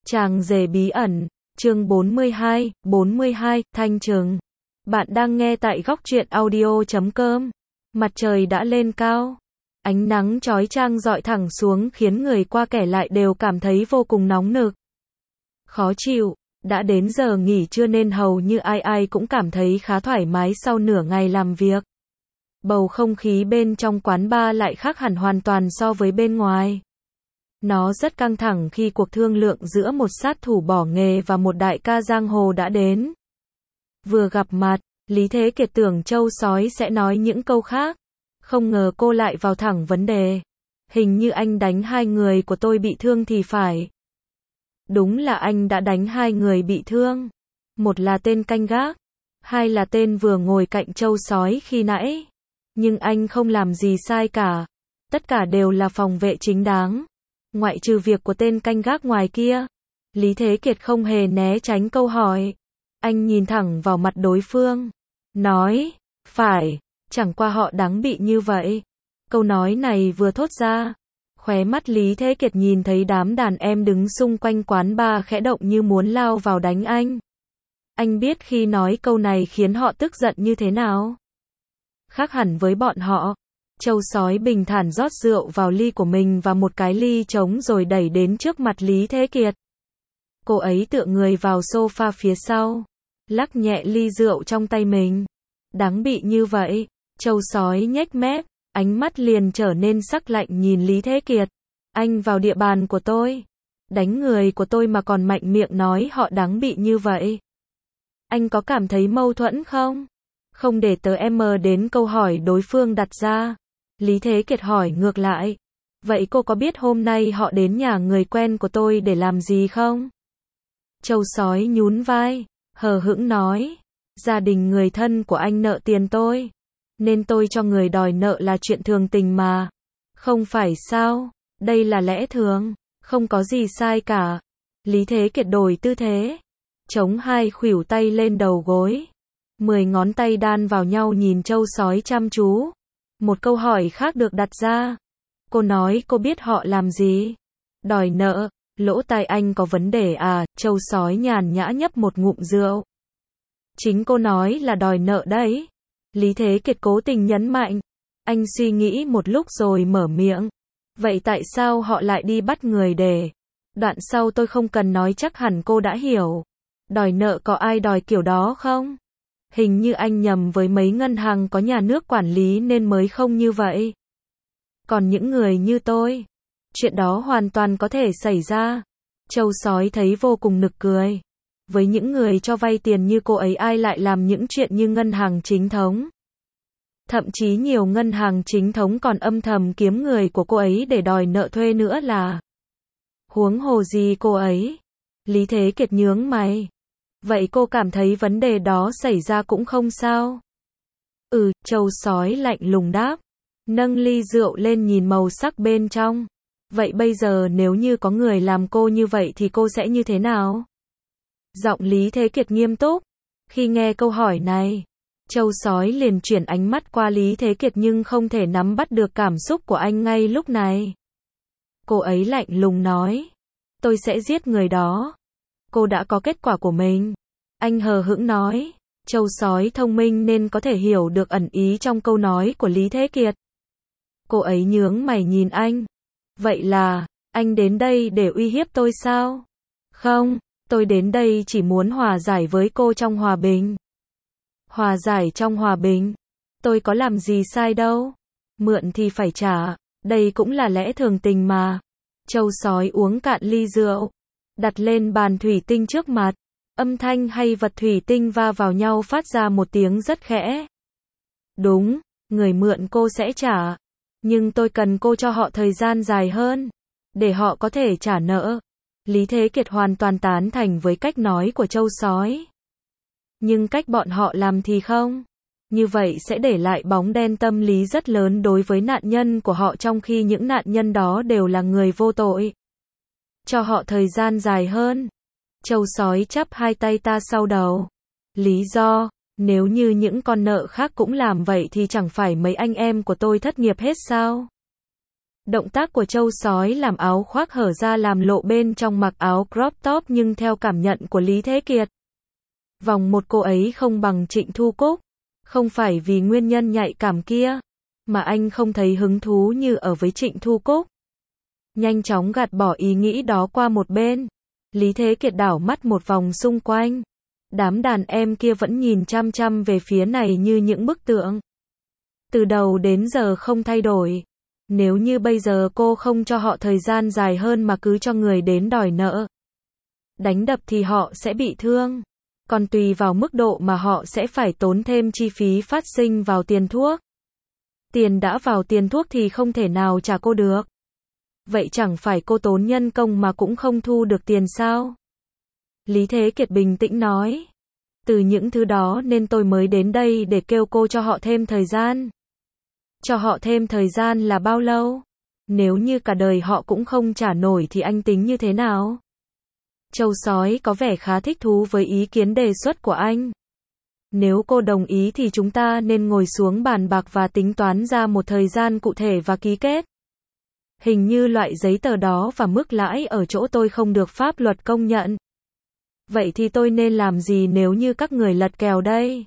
Chàng rể bí ẩn, chương 42, Thanh Trừng. Bạn đang nghe tại góc truyện audio.com. Mặt trời đã lên cao. Ánh nắng chói chang rọi thẳng xuống khiến người qua kẻ lại đều cảm thấy vô cùng nóng nực. Khó chịu, đã đến giờ nghỉ trưa nên hầu như ai ai cũng cảm thấy khá thoải mái sau nửa ngày làm việc. Bầu không khí bên trong quán bar lại khác hẳn hoàn toàn so với bên ngoài. Nó rất căng thẳng khi cuộc thương lượng giữa một sát thủ bỏ nghề và một đại ca giang hồ đã đến. Vừa gặp mặt, Lý Thế Kiệt tưởng Châu Sói sẽ nói những câu khác. Không ngờ cô lại vào thẳng vấn đề. Hình như anh đánh hai người của tôi bị thương thì phải. Đúng là anh đã đánh hai người bị thương. Một là tên canh gác, hai là tên vừa ngồi cạnh Châu Sói khi nãy. Nhưng anh không làm gì sai cả. Tất cả đều là phòng vệ chính đáng. Ngoại trừ việc của tên canh gác ngoài kia. Lý Thế Kiệt không hề né tránh câu hỏi. Anh nhìn thẳng vào mặt đối phương. Nói, phải, chẳng qua họ đáng bị như vậy. Câu nói này vừa thốt ra. Khóe mắt Lý Thế Kiệt nhìn thấy đám đàn em đứng xung quanh quán bar khẽ động như muốn lao vào đánh anh. Anh biết khi nói câu này khiến họ tức giận như thế nào. Khác hẳn với bọn họ. Châu Sói bình thản rót rượu vào ly của mình và một cái ly trống rồi đẩy đến trước mặt Lý Thế Kiệt. Cô ấy tựa người vào sofa phía sau, lắc nhẹ ly rượu trong tay mình. Đáng bị như vậy. Châu Sói nhếch mép, ánh mắt liền trở nên sắc lạnh nhìn Lý Thế Kiệt. Anh vào địa bàn của tôi, đánh người của tôi mà còn mạnh miệng nói họ đáng bị như vậy. Anh có cảm thấy mâu thuẫn không? Không để tớ em đến câu hỏi đối phương đặt ra. Lý Thế Kiệt hỏi ngược lại. Vậy cô có biết hôm nay họ đến nhà người quen của tôi để làm gì không? Châu Sói nhún vai, hờ hững nói. Gia đình người thân của anh nợ tiền tôi, nên tôi cho người đòi nợ là chuyện thường tình mà. Không phải sao? Đây là lẽ thường, không có gì sai cả. Lý Thế Kiệt đổi tư thế, chống hai khuỷu tay lên đầu gối. 10 ngón tay đan vào nhau nhìn Châu Sói chăm chú. Một câu hỏi khác được đặt ra. Cô nói cô biết họ làm gì? Đòi nợ. Lỗ tai anh có vấn đề à? Châu Sói nhàn nhã nhấp một ngụm rượu. Chính cô nói là đòi nợ đấy. Lý Thế Kiệt cố tình nhấn mạnh. Anh suy nghĩ một lúc rồi mở miệng. Vậy tại sao họ lại đi bắt người để? Đoạn sau tôi không cần nói chắc hẳn cô đã hiểu. Đòi nợ có ai đòi kiểu đó không? Hình như anh nhầm với mấy ngân hàng có nhà nước quản lý nên mới không như vậy. Còn những người như tôi, chuyện đó hoàn toàn có thể xảy ra. Châu Sói thấy vô cùng nực cười. Với những người cho vay tiền như cô ấy ai lại làm những chuyện như ngân hàng chính thống. Thậm chí nhiều ngân hàng chính thống còn âm thầm kiếm người của cô ấy để đòi nợ thuê nữa là. Huống hồ gì cô ấy? Lý Thế Kiệt nhướng mày. Vậy cô cảm thấy vấn đề đó xảy ra cũng không sao? Châu Sói lạnh lùng đáp. Nâng ly rượu lên nhìn màu sắc bên trong. Vậy bây giờ nếu như có người làm cô như vậy thì cô sẽ như thế nào? Giọng Lý Thế Kiệt nghiêm túc. Khi nghe câu hỏi này, Châu Sói liền chuyển ánh mắt qua Lý Thế Kiệt nhưng không thể nắm bắt được cảm xúc của anh ngay lúc này. Cô ấy lạnh lùng nói. Tôi sẽ giết người đó. Cô đã có kết quả của mình. Anh hờ hững nói. Châu Sói thông minh nên có thể hiểu được ẩn ý trong câu nói của Lý Thế Kiệt. Cô ấy nhướng mày nhìn anh. Vậy là, anh đến đây để uy hiếp tôi sao? Không, tôi đến đây chỉ muốn hòa giải với cô trong hòa bình. Hòa giải trong hòa bình? Tôi có làm gì sai đâu. Mượn thì phải trả, đây cũng là lẽ thường tình mà. Châu Sói uống cạn ly rượu, đặt lên bàn thủy tinh trước mặt. Âm thanh hay vật thủy tinh va vào nhau phát ra một tiếng rất khẽ. Đúng, người mượn cô sẽ trả. Nhưng tôi cần cô cho họ thời gian dài hơn, để họ có thể trả nợ. Lý Thế Kiệt hoàn toàn tán thành với cách nói của Châu Sói. Nhưng cách bọn họ làm thì không. Như vậy sẽ để lại bóng đen tâm lý rất lớn đối với nạn nhân của họ trong khi những nạn nhân đó đều là người vô tội. Cho họ thời gian dài hơn. Châu Sói chắp hai tay ta sau đầu. Lý do, nếu như những con nợ khác cũng làm vậy thì chẳng phải mấy anh em của tôi thất nghiệp hết sao? Động tác của trâu sói làm áo khoác hở ra làm lộ bên trong mặc áo crop top, nhưng theo cảm nhận của Lý Thế Kiệt, vòng một cô ấy không bằng Trịnh Thu Cúc. Không phải vì nguyên nhân nhạy cảm kia, mà anh không thấy hứng thú như ở với Trịnh Thu Cúc. Nhanh chóng gạt bỏ ý nghĩ đó qua một bên, Lý Thế Kiệt đảo mắt một vòng xung quanh. Đám đàn em kia vẫn nhìn chăm chăm về phía này như những bức tượng. Từ đầu đến giờ không thay đổi. Nếu như bây giờ cô không cho họ thời gian dài hơn mà cứ cho người đến đòi nợ, đánh đập thì họ sẽ bị thương. Còn tùy vào mức độ mà họ sẽ phải tốn thêm chi phí phát sinh vào tiền thuốc. Tiền đã vào tiền thuốc thì không thể nào trả cô được. Vậy chẳng phải cô tốn nhân công mà cũng không thu được tiền sao? Lý Thế Kiệt bình tĩnh nói. Từ những thứ đó nên tôi mới đến đây để kêu cô cho họ thêm thời gian. Cho họ thêm thời gian là bao lâu? Nếu như cả đời họ cũng không trả nổi thì anh tính như thế nào? Trâu sói có vẻ khá thích thú với ý kiến đề xuất của anh. Nếu cô đồng ý thì chúng ta nên ngồi xuống bàn bạc và tính toán ra một thời gian cụ thể và ký kết. Hình như loại giấy tờ đó và mức lãi ở chỗ tôi không được pháp luật công nhận. Vậy thì tôi nên làm gì nếu như các người lật kèo đây?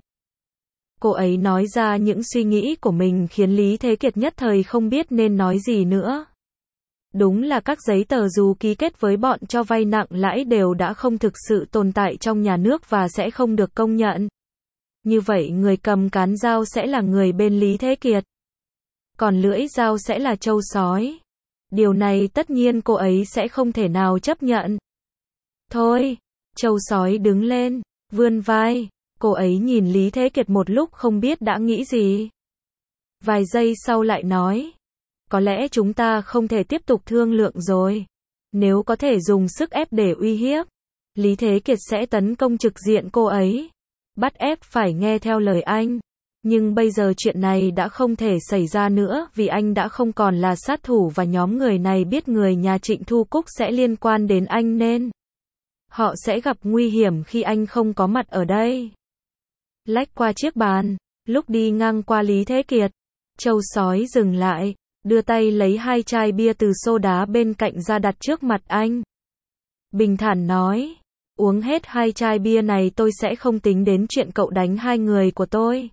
Cô ấy nói ra những suy nghĩ của mình khiến Lý Thế Kiệt nhất thời không biết nên nói gì nữa. Đúng là các giấy tờ dù ký kết với bọn cho vay nặng lãi đều đã không thực sự tồn tại trong nhà nước và sẽ không được công nhận. Như vậy người cầm cán dao sẽ là người bên Lý Thế Kiệt. Còn lưỡi dao sẽ là trâu sói. Điều này tất nhiên cô ấy sẽ không thể nào chấp nhận. Thôi, trâu sói đứng lên, vươn vai. Cô ấy nhìn Lý Thế Kiệt một lúc không biết đã nghĩ gì. Vài giây sau lại nói. Có lẽ chúng ta không thể tiếp tục thương lượng rồi. Nếu có thể dùng sức ép để uy hiếp, Lý Thế Kiệt sẽ tấn công trực diện cô ấy. Bắt ép phải nghe theo lời anh. Nhưng bây giờ chuyện này đã không thể xảy ra nữa vì anh đã không còn là sát thủ và nhóm người này biết người nhà Trịnh Thu Cúc sẽ liên quan đến anh nên họ sẽ gặp nguy hiểm khi anh không có mặt ở đây. Lách qua chiếc bàn, lúc đi ngang qua Lý Thế Kiệt, trâu sói dừng lại, đưa tay lấy 2 chai bia từ xô đá bên cạnh ra đặt trước mặt anh. Bình thản nói, uống hết 2 chai bia này tôi sẽ không tính đến chuyện cậu đánh 2 người của tôi.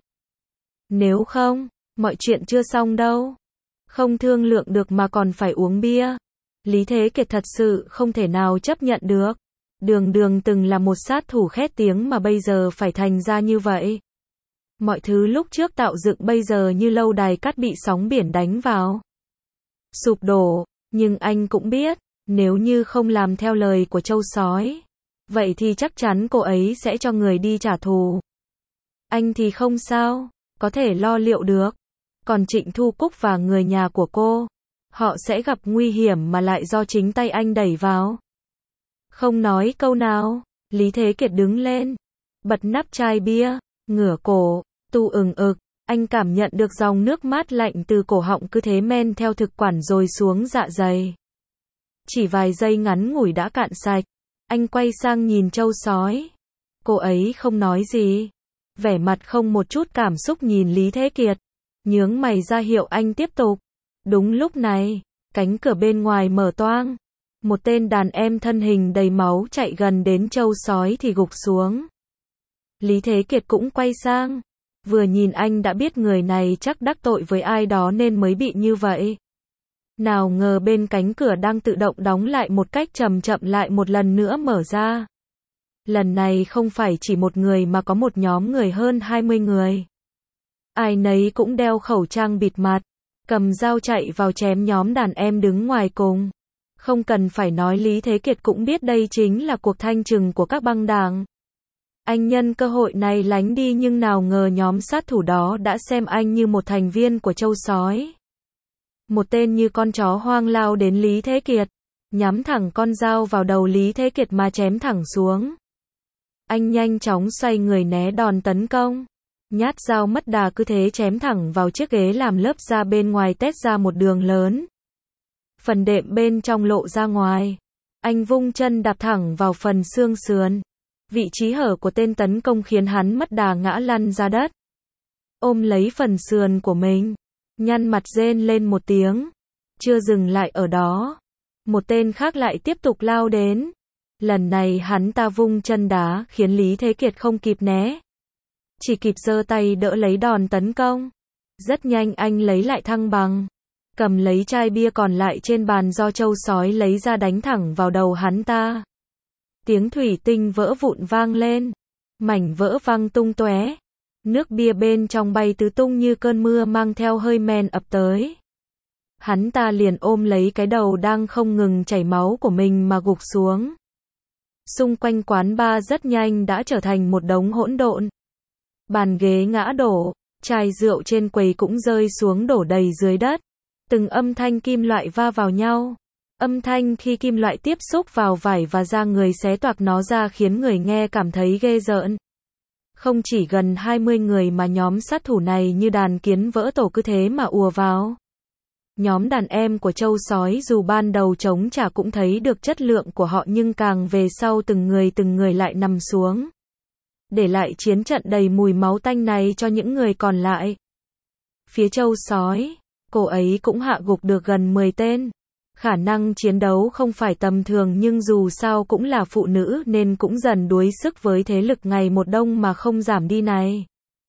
Nếu không, mọi chuyện chưa xong đâu. Không thương lượng được mà còn phải uống bia. Lý Thế Kiệt thật sự không thể nào chấp nhận được. Đường Đường từng là một sát thủ khét tiếng mà bây giờ phải thành ra như vậy. Mọi thứ lúc trước tạo dựng bây giờ như lâu đài cát bị sóng biển đánh vào. Sụp đổ, nhưng anh cũng biết, nếu như không làm theo lời của trâu sói, vậy thì chắc chắn cô ấy sẽ cho người đi trả thù. Anh thì không sao, có thể lo liệu được. Còn Trịnh Thu Cúc và người nhà của cô, họ sẽ gặp nguy hiểm mà lại do chính tay anh đẩy vào. Không nói câu nào, Lý Thế Kiệt đứng lên, bật nắp chai bia, ngửa cổ, tu ừng ực, anh cảm nhận được dòng nước mát lạnh từ cổ họng cứ thế men theo thực quản rồi xuống dạ dày. Chỉ vài giây ngắn ngủi đã cạn sạch, anh quay sang nhìn trâu sói. Cô ấy không nói gì, vẻ mặt không một chút cảm xúc nhìn Lý Thế Kiệt, nhướng mày ra hiệu anh tiếp tục. Đúng lúc này, cánh cửa bên ngoài mở toang. Một tên đàn em thân hình đầy máu chạy gần đến trâu sói thì gục xuống. Lý Thế Kiệt cũng quay sang. Vừa nhìn anh đã biết người này chắc đắc tội với ai đó nên mới bị như vậy. Nào ngờ bên cánh cửa đang tự động đóng lại một cách chậm chậm lại một lần nữa mở ra. Lần này không phải chỉ một người mà có một nhóm người hơn 20 người. Ai nấy cũng đeo khẩu trang bịt mặt, cầm dao chạy vào chém nhóm đàn em đứng ngoài cùng. Không cần phải nói Lý Thế Kiệt cũng biết đây chính là cuộc thanh trừng của các băng đảng. Anh nhân cơ hội này lánh đi nhưng nào ngờ nhóm sát thủ đó đã xem anh như một thành viên của trâu sói. Một tên như con chó hoang lao đến Lý Thế Kiệt, nhắm thẳng con dao vào đầu Lý Thế Kiệt mà chém thẳng xuống. Anh nhanh chóng xoay người né đòn tấn công. Nhát dao mất đà cứ thế chém thẳng vào chiếc ghế làm lớp da bên ngoài tét ra một đường lớn. Phần đệm bên trong lộ ra ngoài. Anh vung chân đạp thẳng vào phần xương sườn. Vị trí hở của tên tấn công khiến hắn mất đà ngã lăn ra đất. Ôm lấy phần sườn của mình, nhăn mặt rên lên một tiếng. Chưa dừng lại ở đó, một tên khác lại tiếp tục lao đến. Lần này hắn ta vung chân đá khiến Lý Thế Kiệt không kịp né, chỉ kịp giơ tay đỡ lấy đòn tấn công. Rất nhanh anh lấy lại thăng bằng, cầm lấy chai bia còn lại trên bàn do trâu sói lấy ra đánh thẳng vào đầu hắn ta. Tiếng thủy tinh vỡ vụn vang lên, mảnh vỡ văng tung tóe, nước bia bên trong bay tứ tung như cơn mưa mang theo hơi men ập tới. Hắn ta liền ôm lấy cái đầu đang không ngừng chảy máu của mình mà gục xuống. Xung quanh quán bar rất nhanh đã trở thành một đống hỗn độn. Bàn ghế ngã đổ, chai rượu trên quầy cũng rơi xuống đổ đầy dưới đất. Từng âm thanh kim loại va vào nhau. Âm thanh khi kim loại tiếp xúc vào vải và da người xé toạc nó ra khiến người nghe cảm thấy ghê rợn. Không chỉ gần 20 người mà nhóm sát thủ này như đàn kiến vỡ tổ cứ thế mà ùa vào. Nhóm đàn em của trâu sói dù ban đầu chống trả cũng thấy được chất lượng của họ nhưng càng về sau từng người lại nằm xuống. Để lại chiến trận đầy mùi máu tanh này cho những người còn lại. Phía trâu sói, cô ấy cũng hạ gục được gần 10 tên. Khả năng chiến đấu không phải tầm thường nhưng dù sao cũng là phụ nữ nên cũng dần đuối sức với thế lực ngày một đông mà không giảm đi này.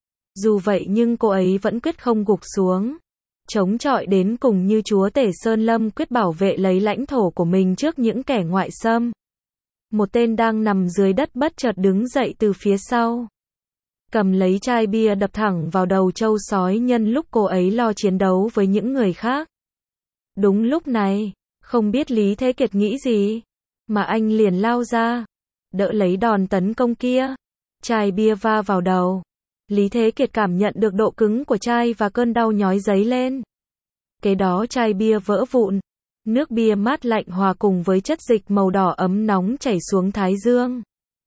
Dù vậy nhưng cô ấy vẫn quyết không gục xuống. Chống chọi đến cùng như chúa tể Sơn Lâm quyết bảo vệ lấy lãnh thổ của mình trước những kẻ ngoại xâm. Một tên đang nằm dưới đất bất chợt đứng dậy từ phía sau. Cầm lấy chai bia đập thẳng vào đầu trâu sói nhân lúc cô ấy lo chiến đấu với những người khác. Đúng lúc này, không biết Lý Thế Kiệt nghĩ gì, mà anh liền lao ra, đỡ lấy đòn tấn công kia. Chai bia va vào đầu. Lý Thế Kiệt cảm nhận được độ cứng của chai và cơn đau nhói dấy lên. Kế đó chai bia vỡ vụn. Nước bia mát lạnh hòa cùng với chất dịch màu đỏ ấm nóng chảy xuống thái dương.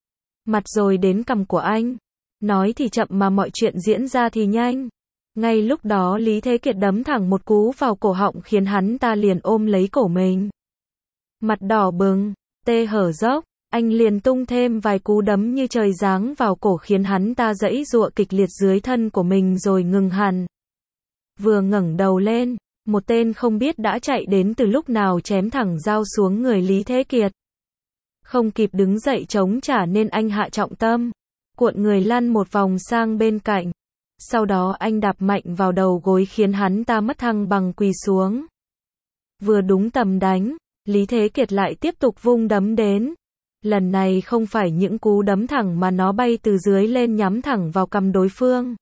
Mặt rồi đến cằm của anh. Nói thì chậm mà mọi chuyện diễn ra thì nhanh. Ngay lúc đó Lý Thế Kiệt đấm thẳng một cú vào cổ họng khiến hắn ta liền ôm lấy cổ mình. Mặt đỏ bừng, tê hở dốc, anh liền tung thêm vài cú đấm như trời giáng vào cổ khiến hắn ta giãy giụa kịch liệt dưới thân của mình rồi ngừng hẳn. Vừa ngẩng đầu lên, một tên không biết đã chạy đến từ lúc nào chém thẳng dao xuống người Lý Thế Kiệt. Không kịp đứng dậy chống trả nên anh hạ trọng tâm, cuộn người lăn một vòng sang bên cạnh. Sau đó anh đạp mạnh vào đầu gối khiến hắn ta mất thăng bằng quỳ xuống. Vừa đúng tầm đánh, Lý Thế Kiệt lại tiếp tục vung đấm đến. Lần này không phải những cú đấm thẳng mà nó bay từ dưới lên nhắm thẳng vào cằm đối phương.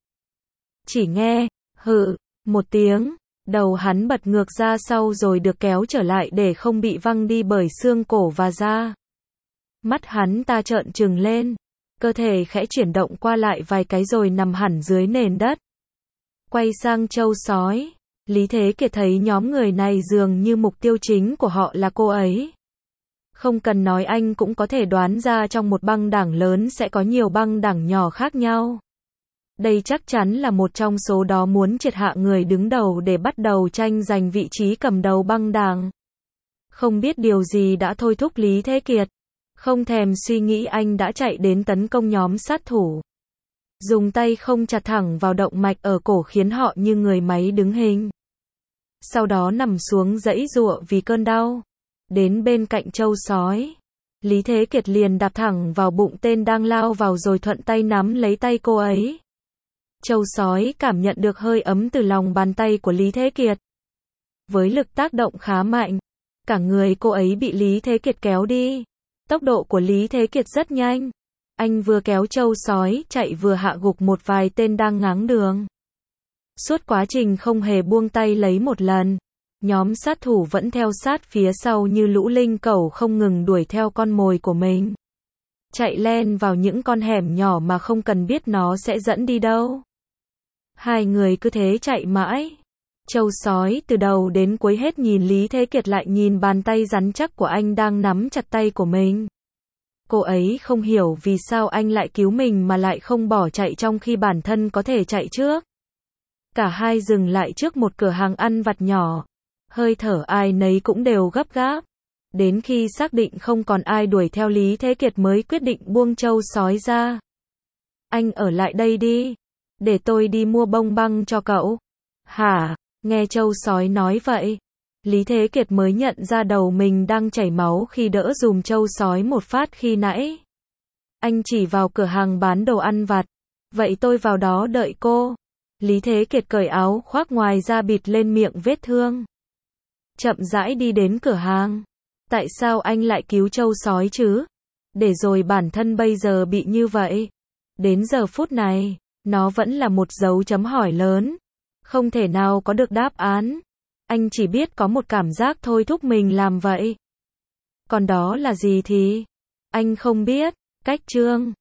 Chỉ nghe, hự, một tiếng, đầu hắn bật ngược ra sau rồi được kéo trở lại để không bị văng đi bởi xương cổ và da. Mắt hắn ta trợn trừng lên, cơ thể khẽ chuyển động qua lại vài cái rồi nằm hẳn dưới nền đất. Quay sang trâu sói, Lý Thế Kiệt thấy nhóm người này dường như mục tiêu chính của họ là cô ấy. Không cần nói anh cũng có thể đoán ra trong một băng đảng lớn sẽ có nhiều băng đảng nhỏ khác nhau. Đây chắc chắn là một trong số đó muốn triệt hạ người đứng đầu để bắt đầu tranh giành vị trí cầm đầu băng đảng. Không biết điều gì đã thôi thúc Lý Thế Kiệt. Không thèm suy nghĩ anh đã chạy đến tấn công nhóm sát thủ. Dùng tay không chặt thẳng vào động mạch ở cổ khiến họ như người máy đứng hình. Sau đó nằm xuống giãy giụa vì cơn đau. Đến bên cạnh trâu sói, Lý Thế Kiệt liền đạp thẳng vào bụng tên đang lao vào rồi thuận tay nắm lấy tay cô ấy. Trâu sói cảm nhận được hơi ấm từ lòng bàn tay của Lý Thế Kiệt. Với lực tác động khá mạnh, cả người cô ấy bị Lý Thế Kiệt kéo đi. Tốc độ của Lý Thế Kiệt rất nhanh. Anh vừa kéo trâu sói chạy vừa hạ gục một vài tên đang ngáng đường. Suốt quá trình không hề buông tay lấy một lần. Nhóm sát thủ vẫn theo sát phía sau như lũ linh cẩu không ngừng đuổi theo con mồi của mình. Chạy len vào những con hẻm nhỏ mà không cần biết nó sẽ dẫn đi đâu. Hai người cứ thế chạy mãi. Trâu sói từ đầu đến cuối hết nhìn Lý Thế Kiệt lại nhìn bàn tay rắn chắc của anh đang nắm chặt tay của mình. Cô ấy không hiểu vì sao anh lại cứu mình mà lại không bỏ chạy trong khi bản thân có thể chạy trước. Cả hai dừng lại trước một cửa hàng ăn vặt nhỏ. Hơi thở ai nấy cũng đều gấp gáp. Đến khi xác định không còn ai đuổi theo Lý Thế Kiệt mới quyết định buông trâu sói ra. Anh ở lại đây đi. Để tôi đi mua bông băng cho cậu. Hả? Nghe trâu sói nói vậy. Lý Thế Kiệt mới nhận ra đầu mình đang chảy máu khi đỡ dùm trâu sói một phát khi nãy. Anh chỉ vào cửa hàng bán đồ ăn vặt. Vậy tôi vào đó đợi cô. Lý Thế Kiệt cởi áo khoác ngoài ra bịt lên miệng vết thương. Chậm rãi đi đến cửa hàng. Tại sao anh lại cứu trâu sói chứ? Để rồi bản thân bây giờ bị như vậy. Đến giờ phút này, nó vẫn là một dấu chấm hỏi lớn. Không thể nào có được đáp án. Anh chỉ biết có một cảm giác thôi thúc mình làm vậy. Còn đó là gì thì anh không biết. Cách chương